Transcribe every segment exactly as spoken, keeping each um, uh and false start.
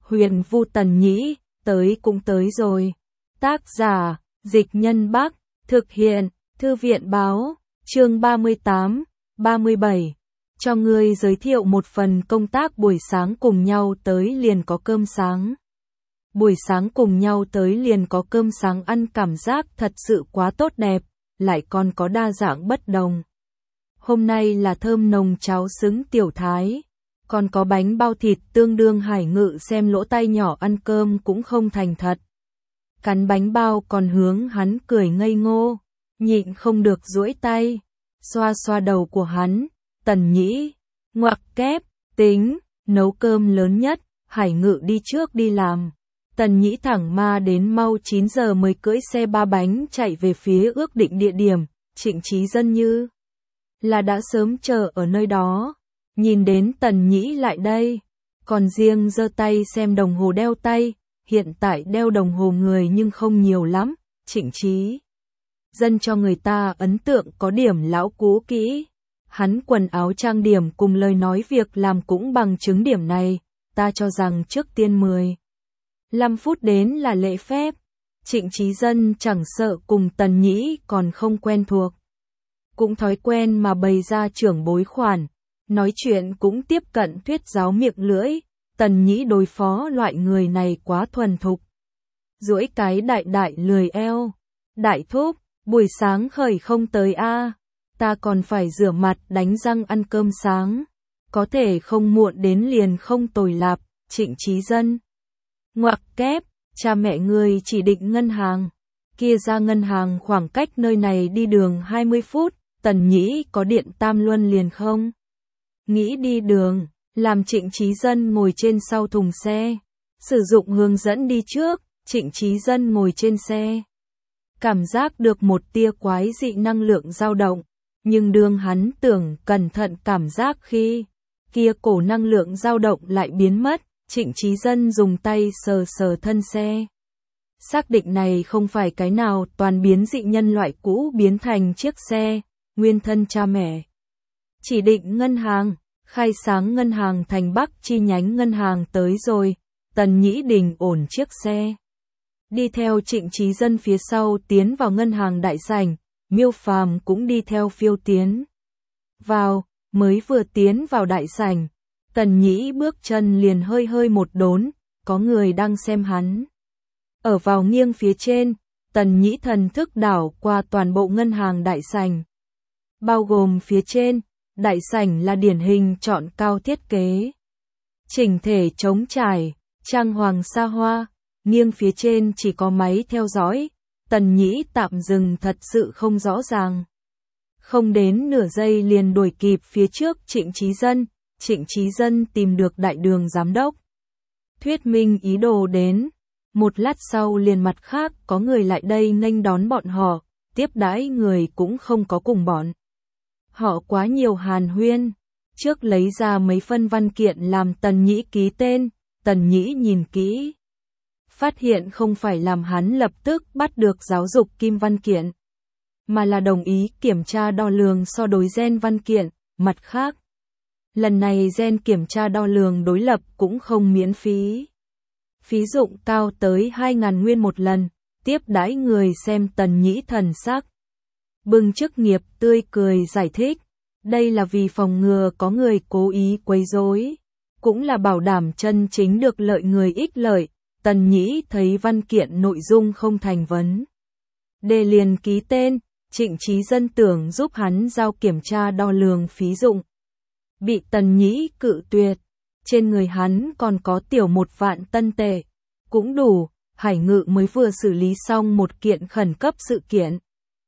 Huyền Vu Tần Nhĩ, tới cũng tới rồi. Tác giả, Dịch Nhân Bắc, thực hiện, Thư viện Báo, chương ba mươi tám, ba mươi bảy. Cho ngươi giới thiệu một phần công tác buổi sáng cùng nhau tới liền có cơm sáng. Buổi sáng cùng nhau tới liền có cơm sáng ăn cảm giác thật sự quá tốt đẹp, lại còn có đa dạng bất đồng. Hôm nay là thơm nồng cháo xứng tiểu thái, còn có bánh bao thịt tương đương Hải Ngự xem lỗ tai nhỏ ăn cơm cũng không thành thật. Cắn bánh bao còn hướng hắn cười ngây ngô, nhịn không được duỗi tay, xoa xoa đầu của hắn. Tần Nhĩ, ngoặc kép, tính, nấu cơm lớn nhất, Hải Ngự đi trước đi làm. Tần Nhĩ thẳng ma đến mau chín giờ mới cưỡi xe ba bánh chạy về phía ước định địa điểm. Trịnh Chí Dân như là đã sớm chờ ở nơi đó. Nhìn đến Tần Nhĩ lại đây, còn riêng giơ tay xem đồng hồ đeo tay. Hiện tại đeo đồng hồ người nhưng không nhiều lắm. Trịnh Chí Dân cho người ta ấn tượng có điểm lão cũ kỹ. Hắn quần áo trang điểm cùng lời nói việc làm cũng bằng chứng điểm này. Ta cho rằng trước tiên mười lăm phút đến là lễ phép. Trịnh Chí Dân chẳng sợ cùng Tần Nhĩ còn không quen thuộc, cũng thói quen mà bày ra trưởng bối khoản, nói chuyện cũng tiếp cận thuyết giáo miệng lưỡi. Tần Nhĩ đối phó loại người này quá thuần thục. Duỗi cái đại đại lười eo. Đại thúc, buổi sáng khởi không tới a, ta còn phải rửa mặt đánh răng ăn cơm sáng. Có thể không muộn đến liền không tồi lạp. Trịnh Chí Dân, ngoặc kép, cha mẹ người chỉ định ngân hàng. Kia ra ngân hàng khoảng cách nơi này đi đường hai mươi phút. Tần Nhĩ có điện tam luân liền không nghĩ đi đường, làm Trịnh Chí Dân ngồi trên sau thùng xe, sử dụng hướng dẫn đi trước. Trịnh Chí Dân ngồi trên xe, cảm giác được một tia quái dị năng lượng dao động, nhưng đương hắn tưởng cẩn thận cảm giác khi kia cổ năng lượng dao động lại biến mất. Trịnh Chí Dân dùng tay sờ sờ thân xe, xác định này không phải cái nào toàn biến dị nhân loại cũ biến thành chiếc xe nguyên thân cha mẹ. Chỉ định ngân hàng, khai sáng ngân hàng thành Bắc chi nhánh ngân hàng tới rồi. Tần Nhĩ đình ổn chiếc xe, đi theo Trịnh Chí Dân phía sau tiến vào ngân hàng đại sảnh. Miêu Phàm cũng đi theo phiêu tiến vào. Mới vừa tiến vào đại sảnh, Tần Nhĩ bước chân liền hơi hơi một đốn, có người đang xem hắn. Ở vào nghiêng phía trên, Tần Nhĩ thần thức đảo qua toàn bộ ngân hàng đại sảnh, bao gồm phía trên. Đại sảnh là điển hình chọn cao thiết kế, chỉnh thể trống trải, trang hoàng xa hoa. Nghiêng phía trên chỉ có máy theo dõi. Tần Nhĩ tạm dừng thật sự không rõ ràng. Không đến nửa giây liền đuổi kịp phía trước Trịnh Chí Dân. Trịnh Chí Dân tìm được đại đường giám đốc, thuyết minh ý đồ đến. Một lát sau liền mặt khác có người lại đây nghênh đón bọn họ. Tiếp đãi người cũng không có cùng bọn họ quá nhiều hàn huyên. Trước lấy ra mấy phân văn kiện làm Tần Nhĩ ký tên. Tần Nhĩ nhìn kỹ, phát hiện không phải làm hắn lập tức bắt được giáo dục kim văn kiện, mà là đồng ý kiểm tra đo lường so đối gen văn kiện. Mặt khác, lần này gen kiểm tra đo lường đối lập cũng không miễn phí, phí dụng cao tới hai nghìn nguyên một lần. Tiếp đãi người xem Tần Nhĩ thần sắc bừng chức nghiệp tươi cười giải thích, đây là vì phòng ngừa có người cố ý quấy rối, cũng là bảo đảm chân chính được lợi người ích lợi. Tần Nhĩ thấy văn kiện nội dung không thành vấn đề liền ký tên. Trịnh Chí Dân tưởng giúp hắn giao kiểm tra đo lường phí dụng, bị Tần Nhĩ cự tuyệt. Trên người hắn còn có tiểu một vạn tân tệ, cũng đủ. Hải Ngự mới vừa xử lý xong một kiện khẩn cấp sự kiện,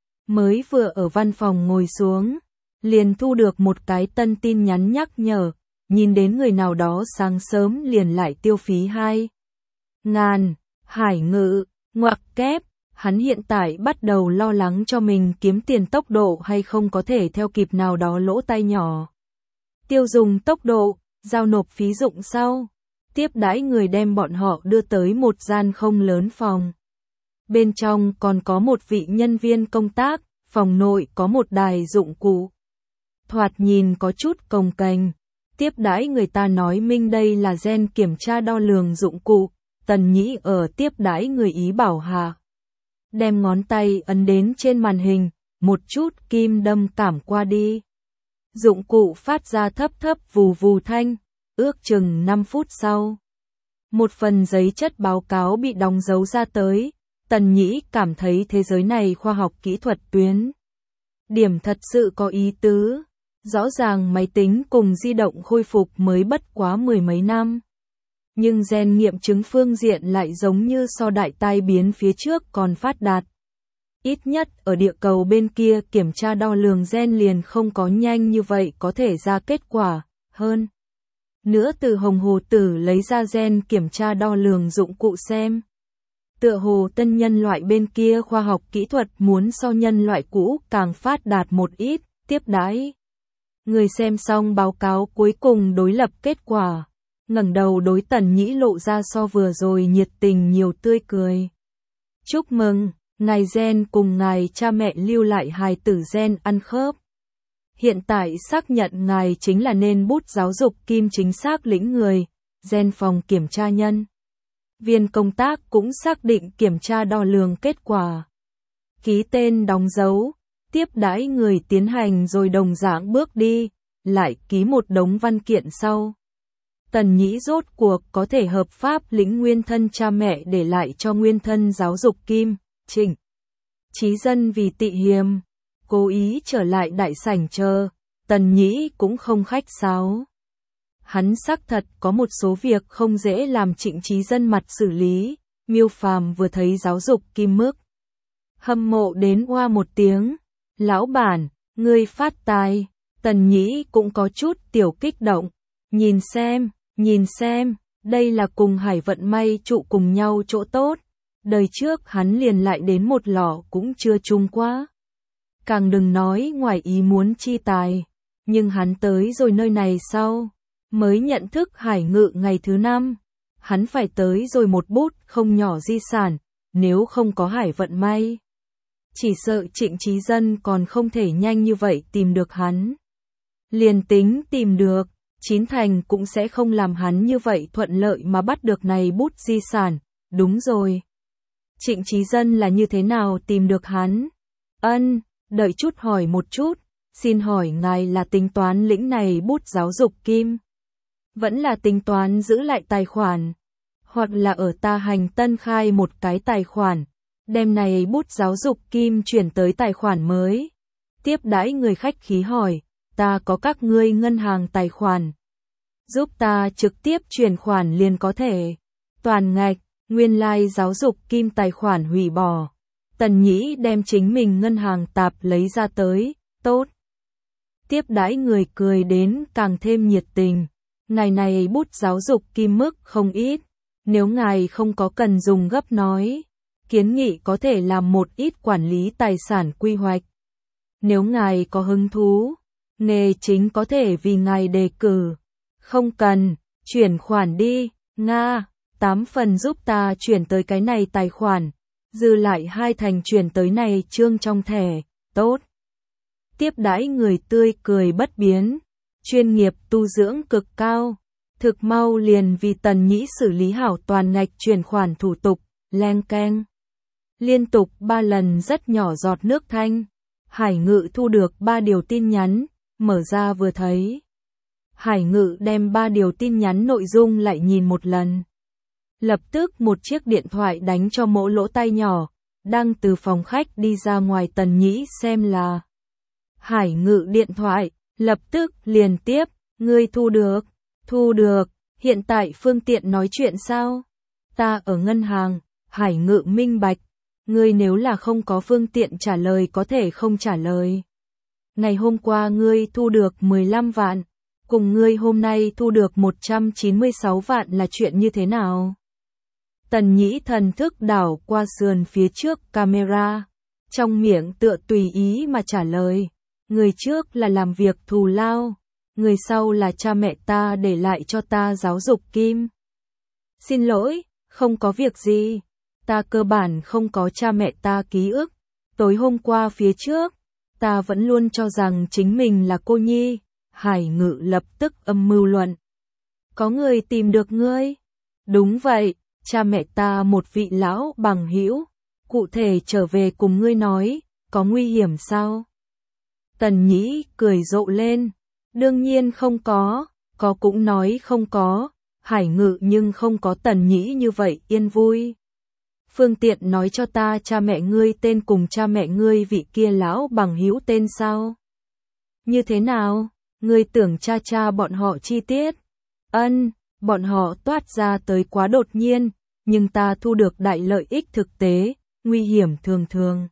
mới vừa ở văn phòng ngồi xuống, liền thu được một cái tân tin nhắn nhắc nhở. Nhìn đến người nào đó sáng sớm liền lại tiêu phí hai ngàn. Hải Ngự, ngoặc kép, hắn hiện tại bắt đầu lo lắng cho mình kiếm tiền tốc độ hay không có thể theo kịp nào đó lỗ tai nhỏ. Tiêu dùng tốc độ, giao nộp phí dụng sau. Tiếp đãi người đem bọn họ đưa tới một gian không lớn phòng. Bên trong còn có một vị nhân viên công tác. Phòng nội có một đài dụng cụ, thoạt nhìn có chút cồng kềnh. tiếp đãi người ta nói minh đây là gen kiểm tra đo lường dụng cụ, Tần Nhĩ ở tiếp đãi người ý bảo Hà. Đem ngón tay ấn đến trên màn hình, một chút kim đâm cảm qua đi. Dụng cụ phát ra thấp thấp vù vù thanh, ước chừng năm phút sau. Một phần giấy chất báo cáo bị đóng dấu ra tới, Tần Nhĩ cảm thấy thế giới này khoa học kỹ thuật tuyến. Điểm thật sự có ý tứ, rõ ràng máy tính cùng di động khôi phục mới bất quá mười mấy năm. Nhưng gen nghiệm chứng phương diện lại giống như so đại tai biến phía trước còn phát đạt. Ít nhất ở địa cầu bên kia kiểm tra đo lường gen liền không có nhanh như vậy có thể ra kết quả, hơn. Nữa từ Hồng Hồ Tử lấy ra gen kiểm tra đo lường dụng cụ xem. Tựa hồ tân nhân loại bên kia khoa học kỹ thuật muốn so nhân loại cũ càng phát đạt một ít, tiếp đãi. Người xem xong báo cáo cuối cùng đối lập kết quả, ngẩng đầu đối Tần Nhĩ lộ ra so vừa rồi nhiệt tình nhiều tươi cười. Chúc mừng, ngài gen cùng ngài cha mẹ lưu lại hài tử gen ăn khớp. Hiện tại xác nhận ngài chính là nên bút giáo dục kim chính xác lĩnh người, gen phòng kiểm tra nhân. Viên công tác cũng xác định kiểm tra đo lường kết quả. Ký tên đóng dấu, tiếp đãi người tiến hành rồi đồng dạng bước đi, lại ký một đống văn kiện sau. Tần Nhĩ rốt cuộc có thể hợp pháp lĩnh nguyên thân cha mẹ để lại cho nguyên thân giáo dục kim, Trịnh Chí Dân vì tị hiềm, cố ý trở lại đại sảnh chờ, Tần Nhĩ cũng không khách sáo. Hắn xác thật có một số việc không dễ làm Trịnh Chí Dân mặt xử lý, Miêu Phàm vừa thấy giáo dục kim mức. Hâm mộ đến oa một tiếng, lão bản, ngươi phát tài, Tần Nhĩ cũng có chút tiểu kích động, nhìn xem, nhìn xem, đây là cùng Hải vận may trụ cùng nhau chỗ tốt, đời trước hắn liền lại đến một lọ cũng chưa chung quá. Càng đừng nói ngoài ý muốn chi tài, nhưng hắn tới rồi nơi này sau, mới nhận thức Hải ngự ngày thứ năm, hắn phải tới rồi một bút không nhỏ di sản, nếu không có Hải vận may. Chỉ sợ Trịnh Chí Dân còn không thể nhanh như vậy tìm được hắn. Liền tính tìm được, chín thành cũng sẽ không làm hắn như vậy thuận lợi mà bắt được này bút di sản, đúng rồi. Trịnh Chí Dân là như thế nào tìm được hắn? Ân, đợi chút hỏi một chút, xin hỏi ngài là tính toán lĩnh này bút giáo dục kim? Vẫn là tính toán giữ lại tài khoản? Hoặc là ở ta hành tân khai một cái tài khoản, đem này bút giáo dục kim chuyển tới tài khoản mới? Tiếp đãi người khách khí hỏi, ta có các ngươi ngân hàng tài khoản. Giúp ta trực tiếp chuyển khoản liền có thể. Toàn ngạch, nguyên lai like giáo dục kim tài khoản hủy bỏ. Tần Nhĩ đem chính mình ngân hàng tạp lấy ra tới, tốt. Tiếp đãi người cười đến càng thêm nhiệt tình. Ngài này bút giáo dục kim mức không ít. Nếu ngài không có cần dùng gấp nói, kiến nghị có thể làm một ít quản lý tài sản quy hoạch. Nếu ngài có hứng thú, nghề chính có thể vì ngài đề cử. Không cần, chuyển khoản đi, Nga, tám phần giúp ta chuyển tới cái này tài khoản, dư lại hai thành chuyển tới này trương trong thẻ, tốt. Tiếp đãi người tươi cười bất biến, chuyên nghiệp tu dưỡng cực cao, thực mau liền vì Tần Nhĩ xử lý hảo toàn ngạch chuyển khoản thủ tục, leng keng. Liên tục ba lần rất nhỏ giọt nước thanh, Hải Ngự thu được ba điều tin nhắn, mở ra vừa thấy. Hải Ngự đem ba điều tin nhắn nội dung lại nhìn một lần. Lập tức một chiếc điện thoại đánh cho mỗ lỗ tai nhỏ, đang từ phòng khách đi ra ngoài Tần Nhĩ xem là. Hải Ngự điện thoại, lập tức liền tiếp, ngươi thu được, thu được, hiện tại phương tiện nói chuyện sao? Ta ở ngân hàng, Hải Ngự minh bạch, ngươi nếu là không có phương tiện trả lời có thể không trả lời. Ngày hôm qua ngươi thu được mười lăm vạn, cùng ngươi hôm nay thu được một trăm chín mươi sáu vạn là chuyện như thế nào? Tần Nhĩ thần thức đảo qua sườn phía trước camera, trong miệng tựa tùy ý mà trả lời, người trước là làm việc thù lao, người sau là cha mẹ ta để lại cho ta giáo dục kim. Xin lỗi, không có việc gì, ta cơ bản không có cha mẹ ta ký ức, tối hôm qua phía trước, ta vẫn luôn cho rằng chính mình là cô nhi, Hải Ngự lập tức âm mưu luận. Có người tìm được ngươi? Đúng vậy, cha mẹ ta một vị lão bằng hữu, cụ thể trở về cùng ngươi nói, có nguy hiểm sao? Tần Nhĩ cười rộ lên, đương nhiên không có, có cũng nói không có, Hải Ngự nhưng không có Tần Nhĩ như vậy yên vui. Phương tiện nói cho ta cha mẹ ngươi tên cùng cha mẹ ngươi vị kia lão bằng hữu tên sao? Như thế nào? Ngươi tưởng cha cha bọn họ chi tiết? Ân, bọn họ toát ra tới quá đột nhiên, nhưng ta thu được đại lợi ích thực tế, nguy hiểm thường thường.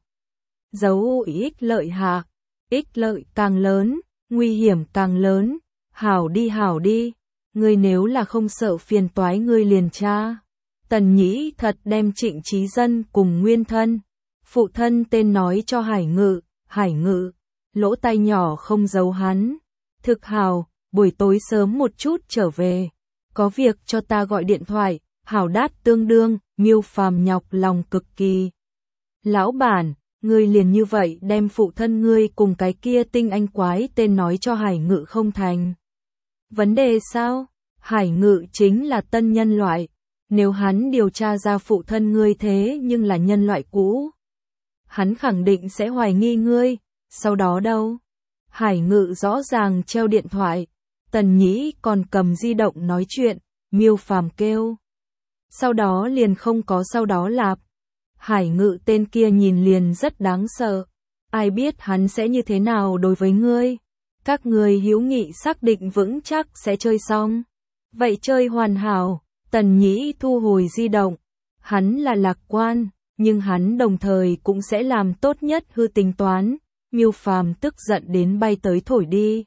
Dấu ích lợi hạ, ích lợi càng lớn, nguy hiểm càng lớn, hảo đi hảo đi, ngươi nếu là không sợ phiền toái ngươi liền tra. Tần Nhĩ thật đem Trịnh Chí Dân cùng nguyên thân, phụ thân tên nói cho Hải Ngự, Hải Ngự, lỗ tai nhỏ không giấu hắn. Thực hào, buổi tối sớm một chút trở về, có việc cho ta gọi điện thoại, hảo đát tương đương, Miêu Phàm nhọc lòng cực kỳ. Lão bản, ngươi liền như vậy đem phụ thân ngươi cùng cái kia tinh anh quái tên nói cho Hải Ngự không thành. Vấn đề sao? Hải Ngự chính là tân nhân loại, nếu hắn điều tra ra phụ thân ngươi thế nhưng là nhân loại cũ, hắn khẳng định sẽ hoài nghi ngươi, sau đó đâu? Hải Ngự rõ ràng treo điện thoại, Tần Nhĩ còn cầm di động nói chuyện, Miêu Phàm kêu. Sau đó liền không có sau đó lạp. Hải Ngự tên kia nhìn liền rất đáng sợ, ai biết hắn sẽ như thế nào đối với ngươi. Các người hữu nghị xác định vững chắc sẽ chơi xong. Vậy chơi hoàn hảo, Tần Nhĩ thu hồi di động. Hắn là lạc quan, nhưng hắn đồng thời cũng sẽ làm tốt nhất hư tính toán. Miêu Phàm tức giận đến bay tới thổi đi.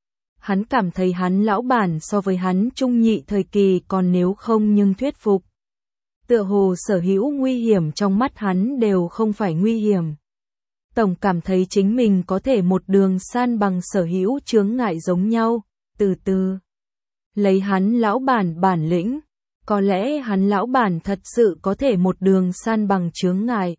Hắn cảm thấy hắn lão bản so với hắn trung nhị thời kỳ còn nếu không nhưng thuyết phục. Tựa hồ sở hữu nguy hiểm trong mắt hắn đều không phải nguy hiểm. Tổng cảm thấy chính mình có thể một đường san bằng sở hữu chướng ngại giống nhau, từ từ. Lấy hắn lão bản bản lĩnh, có lẽ hắn lão bản thật sự có thể một đường san bằng chướng ngại.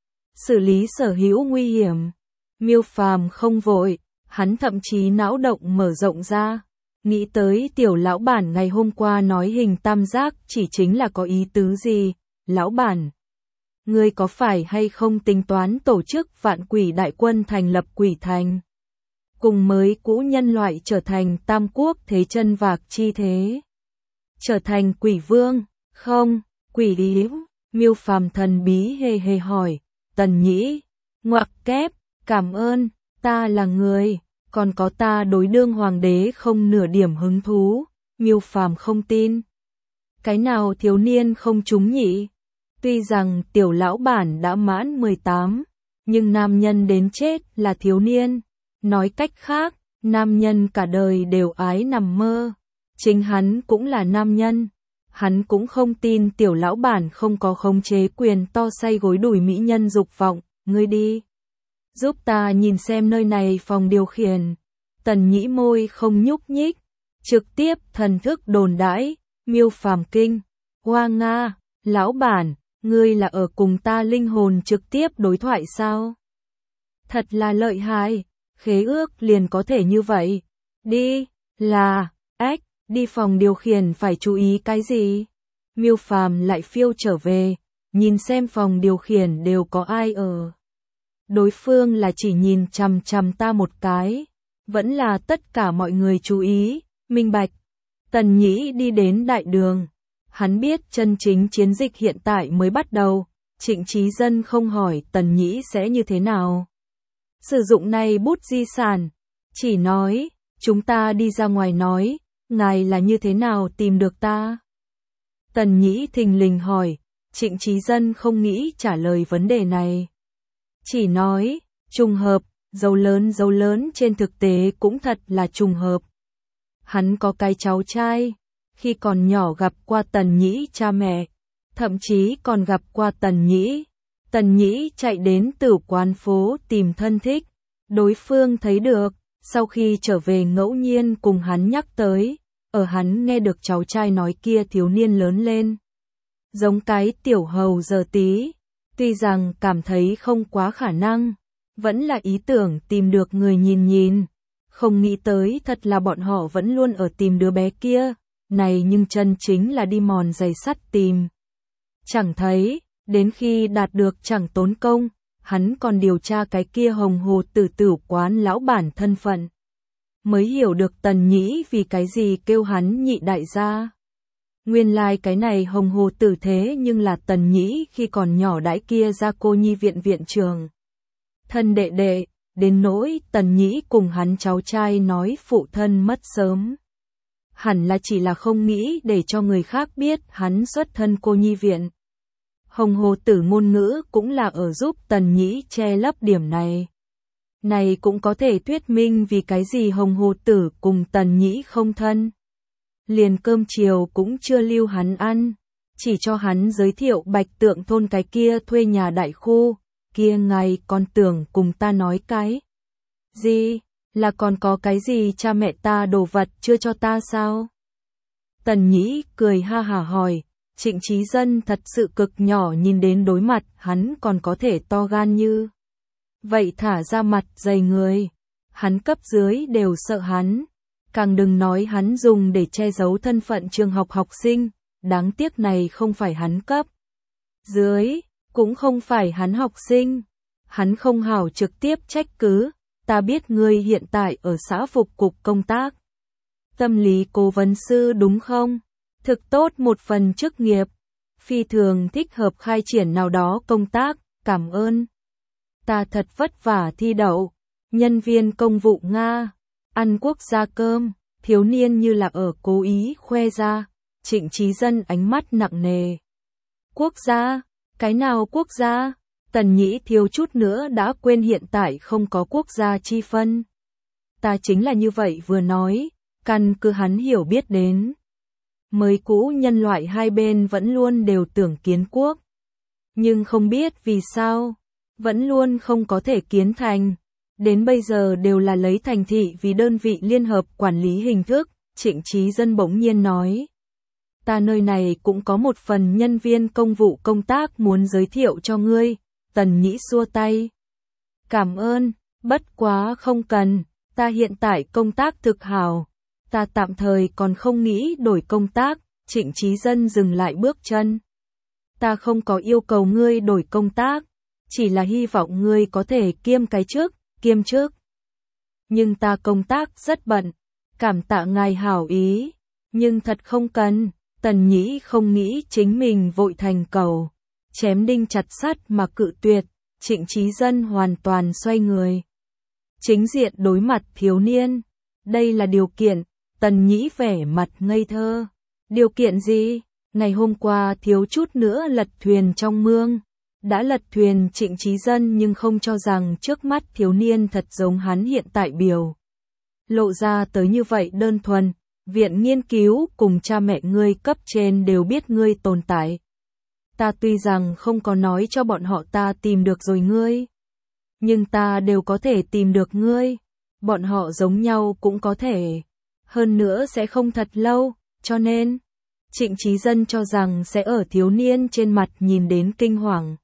Xử lý sở hữu nguy hiểm. Miêu Phàm không vội, hắn thậm chí não động mở rộng ra, nghĩ tới tiểu lão bản ngày hôm qua nói hình tam giác chỉ chính là có ý tứ gì. Lão bản, ngươi có phải hay không tính toán tổ chức vạn quỷ đại quân thành lập quỷ thành, cùng mới cũ nhân loại trở thành tam quốc thế chân vạc chi thế, trở thành quỷ vương? Không, quỷ điếu. Miêu Phàm thần bí hề hề hỏi. Tần Nhĩ ngoặc kép, cảm ơn, ta là người, còn có ta đối đương hoàng đế không nửa điểm hứng thú. Miêu Phàm không tin. Cái nào thiếu niên không trúng nhỉ? Tuy rằng tiểu lão bản đã mãn mười tám, nhưng nam nhân đến chết là thiếu niên. Nói cách khác, nam nhân cả đời đều ái nằm mơ. Chính hắn cũng là nam nhân. Hắn cũng không tin tiểu lão bản không có khống chế quyền to say gối đuổi mỹ nhân dục vọng. Ngươi đi, giúp ta nhìn xem nơi này phòng điều khiển. Tần Nhĩ môi không nhúc nhích, trực tiếp thần thức đồn đãi. Miêu Phàm kinh, hoa nga, lão bản, ngươi là ở cùng ta linh hồn trực tiếp đối thoại sao? Thật là lợi hại, khế ước liền có thể như vậy. Đi, là, ếch, đi phòng điều khiển phải chú ý cái gì? Miêu Phàm lại phiêu trở về, nhìn xem phòng điều khiển đều có ai ở. Đối phương là chỉ nhìn chằm chằm ta một cái, vẫn là tất cả mọi người chú ý, minh bạch. Tần Nhĩ đi đến đại đường, hắn biết chân chính chiến dịch hiện tại mới bắt đầu, Trịnh Chí Dân không hỏi Tần Nhĩ sẽ như thế nào sử dụng này bút di sản, chỉ nói, chúng ta đi ra ngoài nói, ngài là như thế nào tìm được ta? Tần Nhĩ thình lình hỏi, Trịnh Chí Dân không nghĩ trả lời vấn đề này. Chỉ nói, trùng hợp, dấu lớn dấu lớn trên thực tế cũng thật là trùng hợp. Hắn có cái cháu trai, khi còn nhỏ gặp qua Tần Nhĩ cha mẹ, thậm chí còn gặp qua Tần Nhĩ. Tần Nhĩ chạy đến tử quán phố tìm thân thích, đối phương thấy được, sau khi trở về ngẫu nhiên cùng hắn nhắc tới, ở hắn nghe được cháu trai nói kia thiếu niên lớn lên. Giống cái tiểu hầu giờ tí, tuy rằng cảm thấy không quá khả năng, vẫn là ý tưởng tìm được người nhìn nhìn. Không nghĩ tới thật là bọn họ vẫn luôn ở tìm đứa bé kia, này nhưng chân chính là đi mòn giày sắt tìm. Chẳng thấy, đến khi đạt được chẳng tốn công, hắn còn điều tra cái kia hồng hồ tử tử quán lão bản thân phận. Mới hiểu được Tần Nhĩ vì cái gì kêu hắn nhị đại gia. Nguyên lai like cái này hồng hồ tử thế nhưng là Tần Nhĩ khi còn nhỏ đãi kia ra cô nhi viện viện trường. Thân đệ đệ, đến nỗi Tần Nhĩ cùng hắn cháu trai nói phụ thân mất sớm. Hẳn là chỉ là không nghĩ để cho người khác biết hắn xuất thân cô nhi viện. Hồng hồ tử ngôn ngữ cũng là ở giúp Tần Nhĩ che lấp điểm này. Này cũng có thể thuyết minh vì cái gì hồng hồ tử cùng Tần Nhĩ không thân. Liền cơm chiều cũng chưa lưu hắn ăn, chỉ cho hắn giới thiệu Bạch Tượng thôn cái kia thuê nhà đại khu, kia ngày còn tưởng cùng ta nói cái. Gì, là còn có cái gì cha mẹ ta đồ vật chưa cho ta sao? Tần Nhĩ cười ha hả hỏi, Trịnh Chí Dân thật sự cực nhỏ nhìn đến đối mặt hắn còn có thể to gan như. Vậy thả ra mặt dày người, hắn cấp dưới đều sợ hắn. Càng đừng nói hắn dùng để che giấu thân phận trường học học sinh, đáng tiếc này không phải hắn cấp dưới, cũng không phải hắn học sinh. Hắn không hảo trực tiếp trách cứ, ta biết ngươi hiện tại ở xã phục cục công tác. Tâm lý cố vấn sư đúng không? Thực tốt một phần chức nghiệp, phi thường thích hợp khai triển nào đó công tác, cảm ơn. Ta thật vất vả thi đậu, nhân viên công vụ Nga. Ăn quốc gia cơm, thiếu niên như là ở cố ý khoe ra, Trịnh Chí Dân ánh mắt nặng nề. Quốc gia? Cái nào quốc gia? Tần Nhĩ thiếu chút nữa đã quên hiện tại không có quốc gia chi phân. Ta chính là như vậy vừa nói, căn cứ hắn hiểu biết đến. Mới cũ nhân loại hai bên vẫn luôn đều tưởng kiến quốc. Nhưng không biết vì sao, vẫn luôn không có thể kiến thành. Đến bây giờ đều là lấy thành thị vì đơn vị liên hợp quản lý hình thức, Trịnh Chí Dân bỗng nhiên nói. Ta nơi này cũng có một phần nhân viên công vụ công tác muốn giới thiệu cho ngươi, Tần Nhĩ xua tay. Cảm ơn, bất quá không cần, ta hiện tại công tác thực hảo, ta tạm thời còn không nghĩ đổi công tác, Trịnh Chí Dân dừng lại bước chân. Ta không có yêu cầu ngươi đổi công tác, chỉ là hy vọng ngươi có thể kiêm cái trước. Kiêm trước. Nhưng ta công tác rất bận, cảm tạ ngài hảo ý, nhưng thật không cần. Tần Nhĩ không nghĩ chính mình vội thành cầu, chém đinh chặt sắt mà cự tuyệt, Trịnh Chí Dân hoàn toàn xoay người. Chính diện đối mặt thiếu niên, đây là điều kiện, Tần Nhĩ vẻ mặt ngây thơ. Điều kiện gì? Ngày hôm qua thiếu chút nữa lật thuyền trong mương. Đã lật thuyền Trịnh Chí Dân nhưng không cho rằng trước mắt thiếu niên thật giống hắn hiện tại biểu. Lộ ra tới như vậy đơn thuần, viện nghiên cứu cùng cha mẹ ngươi cấp trên đều biết ngươi tồn tại. Ta tuy rằng không có nói cho bọn họ ta tìm được rồi ngươi, nhưng ta đều có thể tìm được ngươi, bọn họ giống nhau cũng có thể. Hơn nữa sẽ không thật lâu, cho nên, Trịnh Chí Dân cho rằng sẽ ở thiếu niên trên mặt nhìn đến kinh hoàng.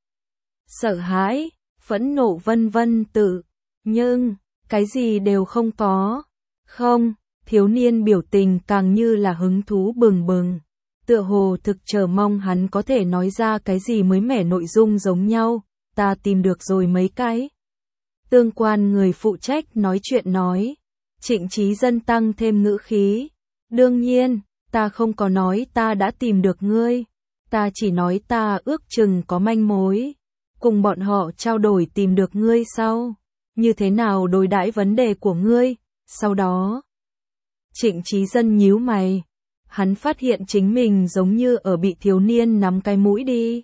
Sợ hãi, phẫn nộ vân vân tự, nhưng, cái gì đều không có. Không, thiếu niên biểu tình càng như là hứng thú bừng bừng. Tựa hồ thực chờ mong hắn có thể nói ra cái gì mới mẻ nội dung giống nhau, ta tìm được rồi mấy cái. Tương quan người phụ trách nói chuyện nói, Trịnh Chí Dân tăng thêm ngữ khí. Đương nhiên, ta không có nói ta đã tìm được ngươi, ta chỉ nói ta ước chừng có manh mối. Cùng bọn họ trao đổi tìm được ngươi sau, như thế nào đối đãi vấn đề của ngươi, sau đó. Trịnh Chí Dân nhíu mày, hắn phát hiện chính mình giống như ở bị thiếu niên nắm cái mũi đi.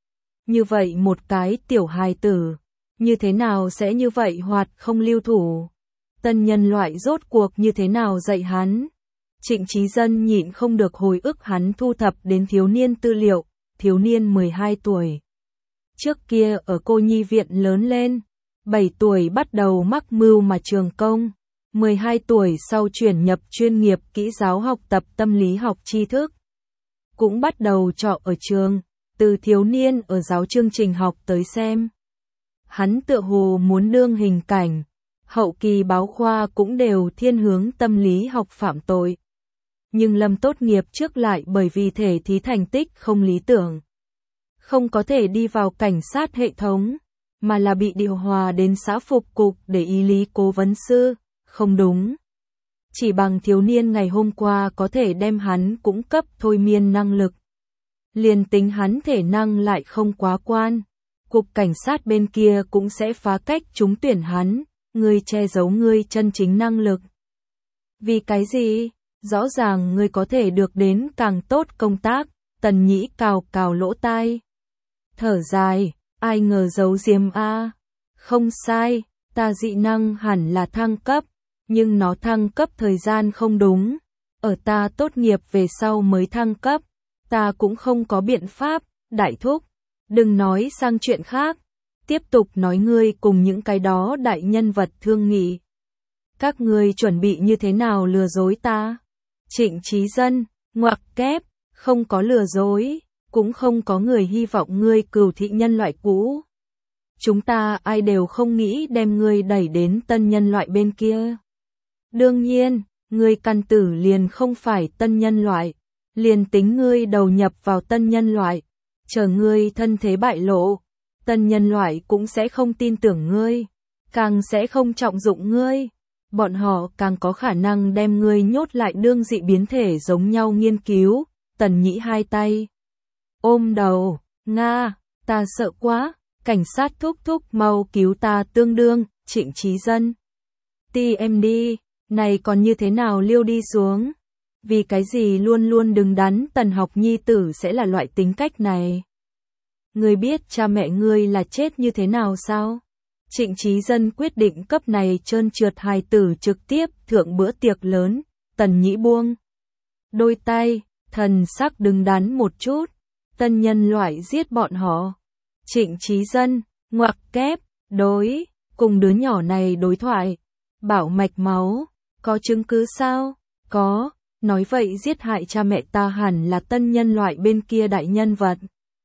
Như vậy một cái tiểu hài tử, như thế nào sẽ như vậy hoạt không lưu thủ. Tân nhân loại rốt cuộc như thế nào dạy hắn. Trịnh Chí Dân nhịn không được hồi ức hắn thu thập đến thiếu niên tư liệu, thiếu niên mười hai tuổi. Trước kia ở cô nhi viện lớn lên, bảy tuổi bắt đầu mắc mưu mà trường công, mười hai tuổi sau chuyển nhập chuyên nghiệp kỹ giáo học tập tâm lý học tri thức. Cũng bắt đầu trọ ở trường, từ thiếu niên ở giáo chương trình học tới xem. Hắn tựa hồ muốn đương hình cảnh, hậu kỳ báo khoa cũng đều thiên hướng tâm lý học phạm tội. Nhưng Lâm tốt nghiệp trước lại bởi vì thể thí thành tích không lý tưởng, không có thể đi vào cảnh sát hệ thống, mà là bị điều hòa đến xã phục cục để ý lý cố vấn sư, không đúng. Chỉ bằng thiếu niên ngày hôm qua có thể đem hắn cũng cấp thôi miên năng lực. Liền tính hắn thể năng lại không quá quan, cục cảnh sát bên kia cũng sẽ phá cách trúng tuyển hắn, ngươi che giấu ngươi chân chính năng lực. Vì cái gì? Rõ ràng ngươi có thể được đến càng tốt công tác, Tần Nhĩ cào cào lỗ tai. Thở dài, ai ngờ giấu diếm a, không sai, ta dị năng hẳn là thăng cấp, nhưng nó thăng cấp thời gian không đúng, ở ta tốt nghiệp về sau mới thăng cấp, ta cũng không có biện pháp, đại thúc, đừng nói sang chuyện khác, tiếp tục nói ngươi cùng những cái đó đại nhân vật thương nghị. Các ngươi chuẩn bị như thế nào lừa dối ta? Trịnh Chí Dân, ngoặc kép, không có lừa dối, cũng không có người hy vọng ngươi cừu thị nhân loại cũ. Chúng ta ai đều không nghĩ đem ngươi đẩy đến tân nhân loại bên kia. Đương nhiên, ngươi căn tử liền không phải tân nhân loại, liền tính ngươi đầu nhập vào tân nhân loại, chờ ngươi thân thế bại lộ, tân nhân loại cũng sẽ không tin tưởng ngươi, càng sẽ không trọng dụng ngươi. Bọn họ càng có khả năng đem ngươi nhốt lại đương dị biến thể giống nhau nghiên cứu. Tần Nhĩ hai tay ôm đầu, Nga, ta sợ quá, cảnh sát thúc thúc mau cứu ta tương đương, Trịnh Chí Dân. tê em đê, này còn như thế nào liêu đi xuống? Vì cái gì luôn luôn đứng đắn Tần học nhi tử sẽ là loại tính cách này? Ngươi biết cha mẹ ngươi là chết như thế nào sao? Trịnh Chí Dân quyết định cấp này trơn trượt hài tử trực tiếp thượng bữa tiệc lớn, Tần Nhĩ buông đôi tay, thần sắc đứng đắn một chút, tân nhân loại giết bọn họ. Trịnh Chí Dân, ngoặc kép, đối, cùng đứa nhỏ này đối thoại, bảo mạch máu, có chứng cứ sao? Có, nói vậy giết hại cha mẹ ta hẳn là tân nhân loại bên kia đại nhân vật.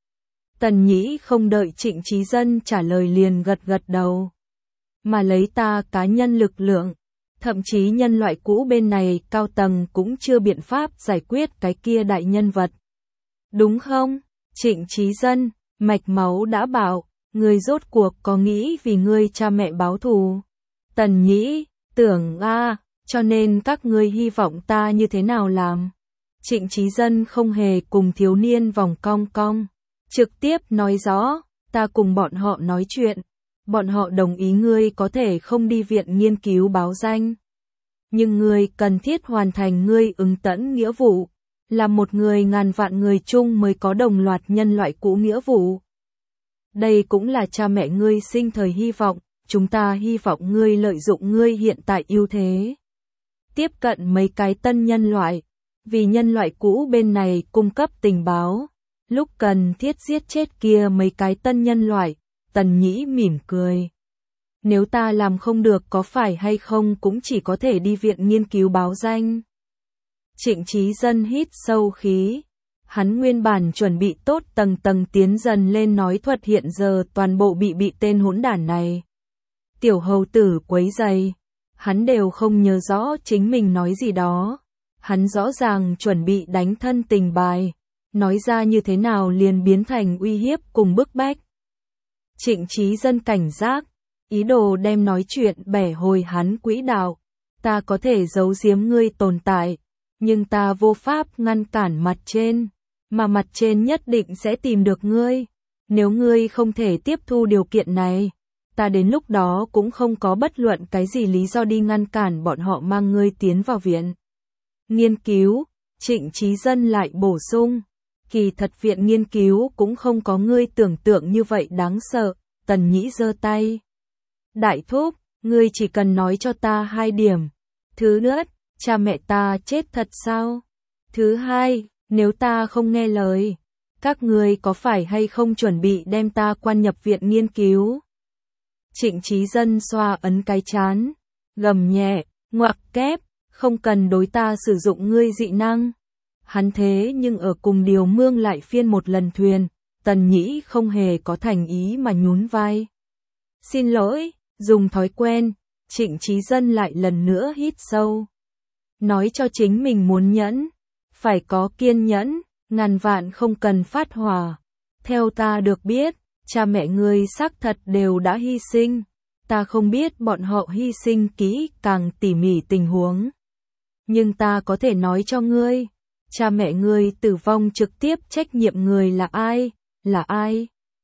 Tần Nhĩ không đợi Trịnh Chí Dân trả lời liền gật gật đầu. Mà lấy ta cá nhân lực lượng, thậm chí nhân loại cũ bên này cao tầng cũng chưa biện pháp giải quyết cái kia đại nhân vật. Đúng không? Trịnh Chí Dân, mạch máu đã bảo, người rốt cuộc có nghĩ vì ngươi cha mẹ báo thù. Tần Nhĩ, tưởng a, cho nên các ngươi hy vọng ta như thế nào làm? Trịnh Chí Dân không hề cùng thiếu niên vòng cong cong. Trực tiếp nói rõ, ta cùng bọn họ nói chuyện, bọn họ đồng ý ngươi có thể không đi viện nghiên cứu báo danh. Nhưng ngươi cần thiết hoàn thành ngươi ứng tẫn nghĩa vụ, là một người ngàn vạn người chung mới có đồng loạt nhân loại cũ nghĩa vụ. Đây cũng là cha mẹ ngươi sinh thời hy vọng, chúng ta hy vọng ngươi lợi dụng ngươi hiện tại ưu thế. Tiếp cận mấy cái tân nhân loại, vì nhân loại cũ bên này cung cấp tình báo. Lúc cần thiết giết chết kia mấy cái tân nhân loại, Tần Nhĩ mỉm cười. Nếu ta làm không được có phải hay không cũng chỉ có thể đi viện nghiên cứu báo danh. Trịnh Chí Dân hít sâu khí. Hắn nguyên bản chuẩn bị tốt tầng tầng tiến dần lên nói thuật hiện giờ toàn bộ bị bị tên hỗn đản này. Tiểu hầu tử quấy rầy. Hắn đều không nhớ rõ chính mình nói gì đó. Hắn rõ ràng chuẩn bị đánh thân tình bài. Nói ra như thế nào liền biến thành uy hiếp cùng bức bách. Trịnh Chí Dân cảnh giác, ý đồ đem nói chuyện bẻ hồi hắn quỹ đạo. Ta có thể giấu giếm ngươi tồn tại, nhưng ta vô pháp ngăn cản mặt trên, mà mặt trên nhất định sẽ tìm được ngươi. Nếu ngươi không thể tiếp thu điều kiện này, ta đến lúc đó cũng không có bất luận cái gì lý do đi ngăn cản bọn họ mang ngươi tiến vào viện nghiên cứu. Trịnh Chí Dân lại bổ sung. Kỳ thật viện nghiên cứu cũng không có ngươi tưởng tượng như vậy đáng sợ. Tần Nhĩ giơ tay. Đại thúc, ngươi chỉ cần nói cho ta hai điểm. Thứ nhất, cha mẹ ta chết thật sao? Thứ hai, nếu ta không nghe lời, các ngươi có phải hay không chuẩn bị đem ta quan nhập viện nghiên cứu? Trịnh Chí Dân xoa ấn cái chán, gầm nhẹ, ngoặc kép, không cần đối ta sử dụng ngươi dị năng. Hắn thế nhưng ở cùng điều mương lại phiên một lần thuyền, Tần Nhĩ không hề có thành ý mà nhún vai. Xin lỗi, dùng thói quen, Trịnh Chí Dân lại lần nữa hít sâu. Nói cho chính mình muốn nhẫn, phải có kiên nhẫn, ngàn vạn không cần phát hỏa. Theo ta được biết, cha mẹ ngươi xác thật đều đã hy sinh. Ta không biết bọn họ hy sinh kỹ càng tỉ mỉ tình huống. Nhưng ta có thể nói cho ngươi, cha mẹ ngươi tử vong trực tiếp trách nhiệm người là ai, là ai?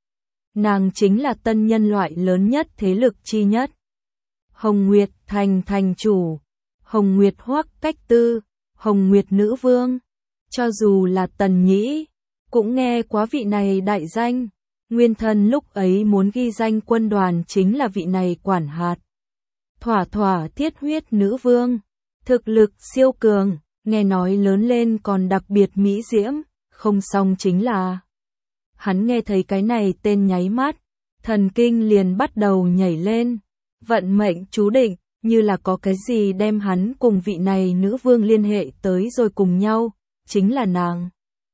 Nàng chính là tân nhân loại lớn nhất thế lực chi nhất. Hồng Nguyệt thành thành chủ, Hồng Nguyệt Hoắc Cách Tư, Hồng Nguyệt Nữ Vương. Cho dù là Tần Nhĩ, cũng nghe quá vị này đại danh. Nguyên thân lúc ấy muốn ghi danh quân đoàn chính là vị này quản hạt. Thỏa thỏa thiết huyết nữ vương, thực lực siêu cường, nghe nói lớn lên còn đặc biệt mỹ diễm, không xong chính là. Hắn nghe thấy cái này tên nháy mắt, thần kinh liền bắt đầu nhảy lên, vận mệnh chú định, như là có cái gì đem hắn cùng vị này nữ vương liên hệ tới rồi cùng nhau, chính là nàng.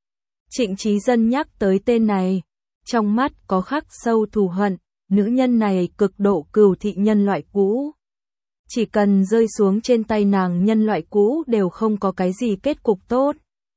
Trịnh Chí Dân nhắc tới tên này, trong mắt có khắc sâu thù hận, nữ nhân này cực độ cừu thị nhân loại cũ. Chỉ cần rơi xuống trên tay nàng nhân loại cũ đều không có cái gì kết cục tốt.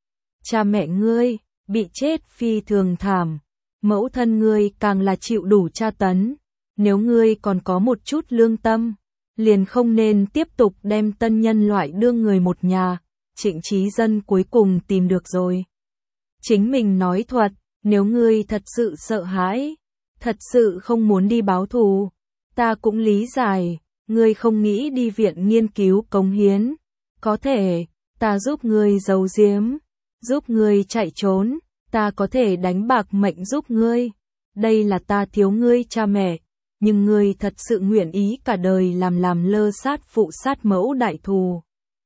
Cha mẹ ngươi, bị chết phi thường thảm, mẫu thân ngươi càng là chịu đủ tra tấn. Nếu ngươi còn có một chút lương tâm, liền không nên tiếp tục đem tân nhân loại đưa người một nhà. Trịnh Chí Dân cuối cùng tìm được rồi. Chính mình nói thuật, nếu ngươi thật sự sợ hãi, thật sự không muốn đi báo thù, ta cũng lý giải, ngươi không nghĩ đi viện nghiên cứu cống hiến. Có thể, ta giúp ngươi giấu giếm, giúp ngươi chạy trốn, ta có thể đánh bạc mệnh giúp ngươi. Đây là ta thiếu ngươi cha mẹ, nhưng ngươi thật sự nguyện ý cả đời làm làm lơ sát phụ sát mẫu đại thù.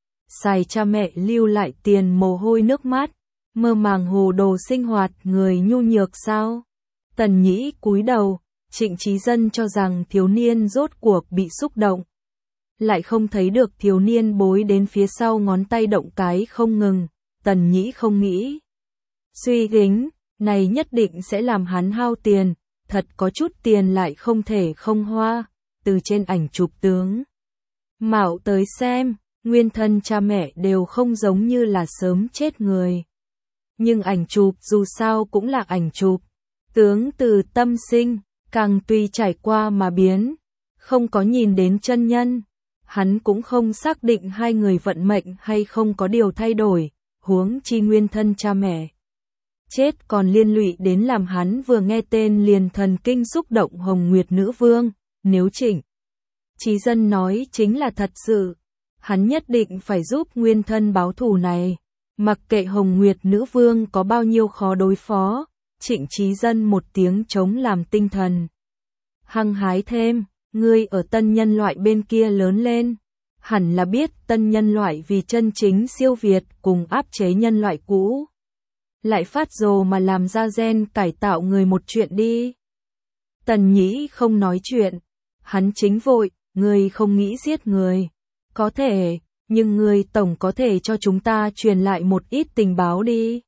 Xài cha mẹ lưu lại tiền mồ hôi nước mắt, mơ màng hồ đồ sinh hoạt người nhu nhược sao? Tần Nhĩ cúi đầu, Trịnh Chí Dân cho rằng thiếu niên rốt cuộc bị xúc động. Lại không thấy được thiếu niên bối đến phía sau ngón tay động cái không ngừng, Tần Nhĩ không nghĩ. Suy gính, này nhất định sẽ làm hắn hao tiền, thật có chút tiền lại không thể không hoa, từ trên ảnh chụp tướng. Mạo tới xem, nguyên thân cha mẹ đều không giống như là sớm chết người. Nhưng ảnh chụp dù sao cũng là ảnh chụp, tướng từ tâm sinh, càng tùy trải qua mà biến, không có nhìn đến chân nhân. Hắn cũng không xác định hai người vận mệnh hay không có điều thay đổi, huống chi nguyên thân cha mẹ. Chết còn liên lụy đến làm hắn vừa nghe tên liền thần kinh xúc động Hồng Nguyệt Nữ Vương, nếu Trịnh Chí Dân nói chính là thật sự, hắn nhất định phải giúp nguyên thân báo thù này, mặc kệ Hồng Nguyệt Nữ Vương có bao nhiêu khó đối phó, Trịnh Chí Dân một tiếng chống làm tinh thần. Hăng hái thêm, ngươi ở tân nhân loại bên kia lớn lên, hẳn là biết tân nhân loại vì chân chính siêu việt cùng áp chế nhân loại cũ. Lại phát rồ mà làm ra gen cải tạo người một chuyện đi. Tần Nhĩ không nói chuyện, hắn chính vội, ngươi không nghĩ giết người. Có thể, nhưng ngươi tổng có thể cho chúng ta truyền lại một ít tình báo đi.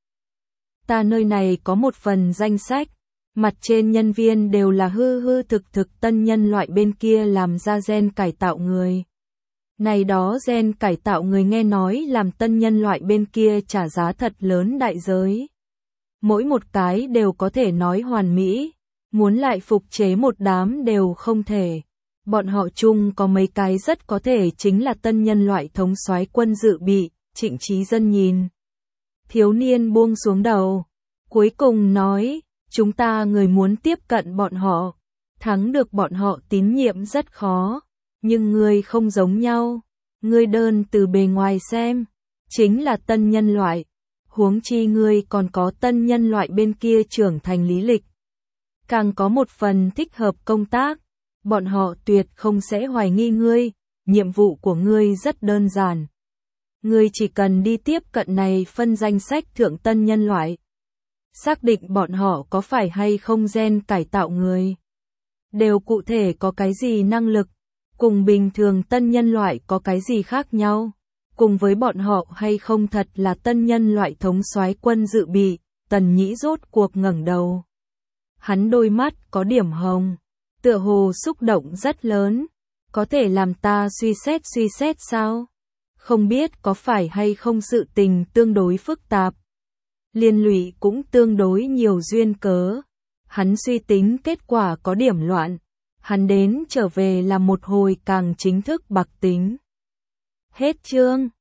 Ta nơi này có một phần danh sách, mặt trên nhân viên đều là hư hư thực thực tân nhân loại bên kia làm ra gen cải tạo người. Này đó gen cải tạo người nghe nói làm tân nhân loại bên kia trả giá thật lớn đại giới. Mỗi một cái đều có thể nói hoàn mỹ, muốn lại phục chế một đám đều không thể. Bọn họ chung có mấy cái rất có thể chính là tân nhân loại thống soái quân dự bị, Trịnh Chí Dân nhìn. Thiếu niên buông xuống đầu, cuối cùng nói, chúng ta người muốn tiếp cận bọn họ, thắng được bọn họ tín nhiệm rất khó, nhưng ngươi không giống nhau, ngươi đơn từ bề ngoài xem, chính là tân nhân loại, huống chi ngươi còn có tân nhân loại bên kia trưởng thành lý lịch. Càng có một phần thích hợp công tác, bọn họ tuyệt không sẽ hoài nghi ngươi, nhiệm vụ của ngươi rất đơn giản. Ngươi chỉ cần đi tiếp cận này phân danh sách thượng tân nhân loại. Xác định bọn họ có phải hay không gen cải tạo người. Đều cụ thể có cái gì năng lực, cùng bình thường tân nhân loại có cái gì khác nhau. Cùng với bọn họ hay không thật là tân nhân loại thống soái quân dự bị, Tần Nhĩ rốt cuộc ngẩng đầu. Hắn đôi mắt có điểm hồng, tựa hồ xúc động rất lớn. có thể làm ta suy xét suy xét sao? Không biết có phải hay không sự tình tương đối phức tạp. Liên lụy cũng tương đối nhiều duyên cớ. Hắn suy tính kết quả có điểm loạn. Hắn đến trở về là một hồi càng chính thức bạc tính. Hết chương.